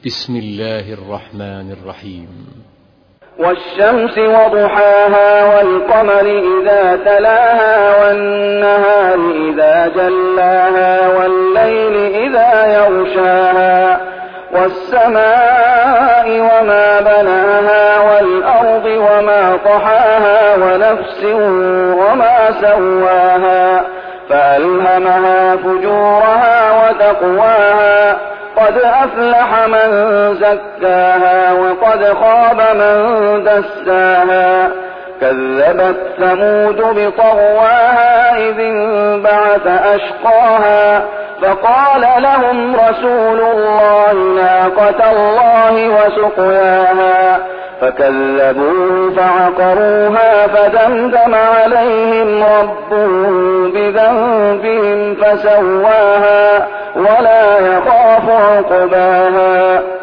بسم الله الرحمن الرحيم. والشمس وضحاها والقمر إذا تلاها والنهار إذا جلاها والليل إذا يغشاها والسماء وما بناها والأرض وما طحاها ونفس وما سواها فألهمها فجورها وتقواها قد أفلح من زكاها وقد خاب من دساها كذبت ثمود بطغواها إذ انبعث أشقاها فقال لهم رسول الله ناقة الله وسقياها فكذبوه فعقروها فدمدم عليهم ربهم بذنبهم فسواها ولا يخاف عقباها.